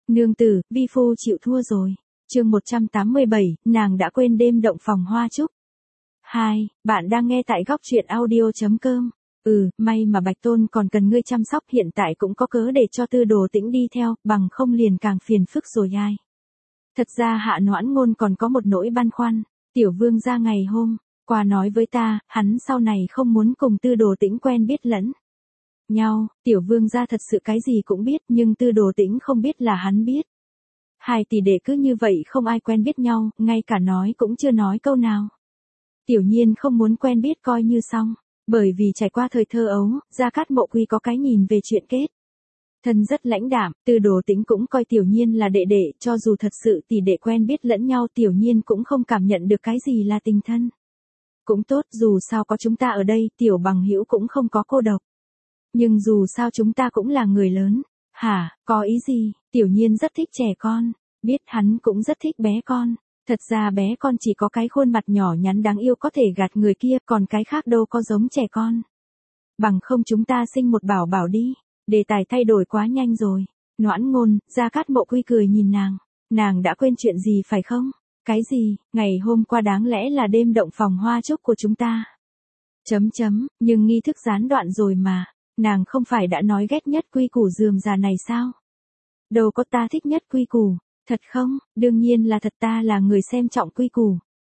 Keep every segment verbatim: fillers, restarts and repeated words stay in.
Nương tử, vi phu chịu thua rồi. Chương một trăm tám mươi bảy, nàng đã quên đêm động phòng hoa trúc. hai, bạn đang nghe tại góc truyện audio chấm com. Ừ, may mà Bạch Tôn còn cần ngươi chăm sóc, hiện tại cũng có cớ để cho Tư Đồ Tĩnh đi theo, bằng không liền càng phiền phức rồi ai. Thật ra Hạ Noãn Ngôn còn có một nỗi băn khoăn, tiểu vương gia ngày hôm qua nói với ta, hắn sau này không muốn cùng Tư Đồ Tĩnh quen biết lẫn nhau, tiểu vương gia thật sự cái gì cũng biết, nhưng Tư Đồ Tĩnh không biết là hắn biết. Hai tỷ đệ cứ như vậy không ai quen biết nhau, ngay cả nói cũng chưa nói câu nào. Tiểu Nhiên không muốn quen biết coi như xong, bởi vì trải qua thời thơ ấu, Gia Cát Mộ Quy có cái nhìn về chuyện kết thân rất lãnh đạm, Tư Đồ Tĩnh cũng coi Tiểu Nhiên là đệ đệ, cho dù thật sự tỷ đệ quen biết lẫn nhau, Tiểu Nhiên cũng không cảm nhận được cái gì là tình thân. Cũng tốt, dù sao có chúng ta ở đây, tiểu bằng hữu cũng không có cô độc. Nhưng dù sao chúng ta cũng là người lớn. Hả, có ý gì? Tiểu Nhiên rất thích trẻ con, biết hắn cũng rất thích bé con. Thật ra bé con chỉ có cái khuôn mặt nhỏ nhắn đáng yêu có thể gạt người kia, còn cái khác đâu có giống trẻ con. Bằng không chúng ta sinh một bảo bảo đi. Đề tài thay đổi quá nhanh rồi. Noãn Ngôn, Gia Cát Mộ Quy cười nhìn nàng. Nàng đã quên chuyện gì phải không? Cái gì? Ngày hôm qua đáng lẽ là đêm động phòng hoa trúc của chúng ta. Chấm chấm, nhưng nghi thức gián đoạn rồi mà. Nàng không phải đã nói ghét nhất quy củ rườm rà này sao? Đâu có, ta thích nhất quy củ. Thật không? Đương nhiên là thật, ta là người xem trọng quy củ.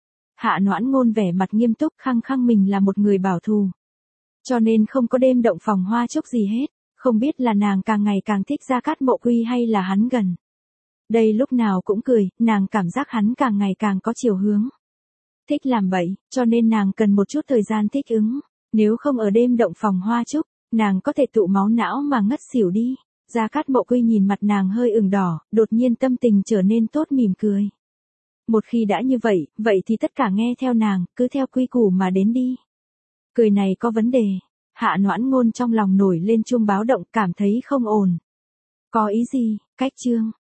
Hạ Noãn Ngôn vẻ mặt nghiêm túc, khăng khăng mình là một người bảo thủ. Cho nên không có đêm động phòng hoa trúc gì hết. Không biết là nàng càng ngày càng thích Gia Cát Mộ Quy hay là hắn gần đây lúc nào cũng cười, nàng cảm giác hắn càng ngày càng có chiều hướng. Thích làm bậy, cho nên nàng cần một chút thời gian thích ứng. Nếu không ở đêm động phòng hoa trúc, nàng có thể tụ máu não mà ngất xỉu đi. Gia Cát Mộ Quy nhìn mặt nàng hơi ửng đỏ, đột nhiên tâm tình trở nên tốt, mỉm cười. Một khi đã như vậy, vậy thì tất cả nghe theo nàng, cứ theo quy củ mà đến đi. Cười này có vấn đề. Hạ Noãn Ngôn trong lòng nổi lên chuông báo động, cảm thấy không ổn. Có ý gì? Cách chương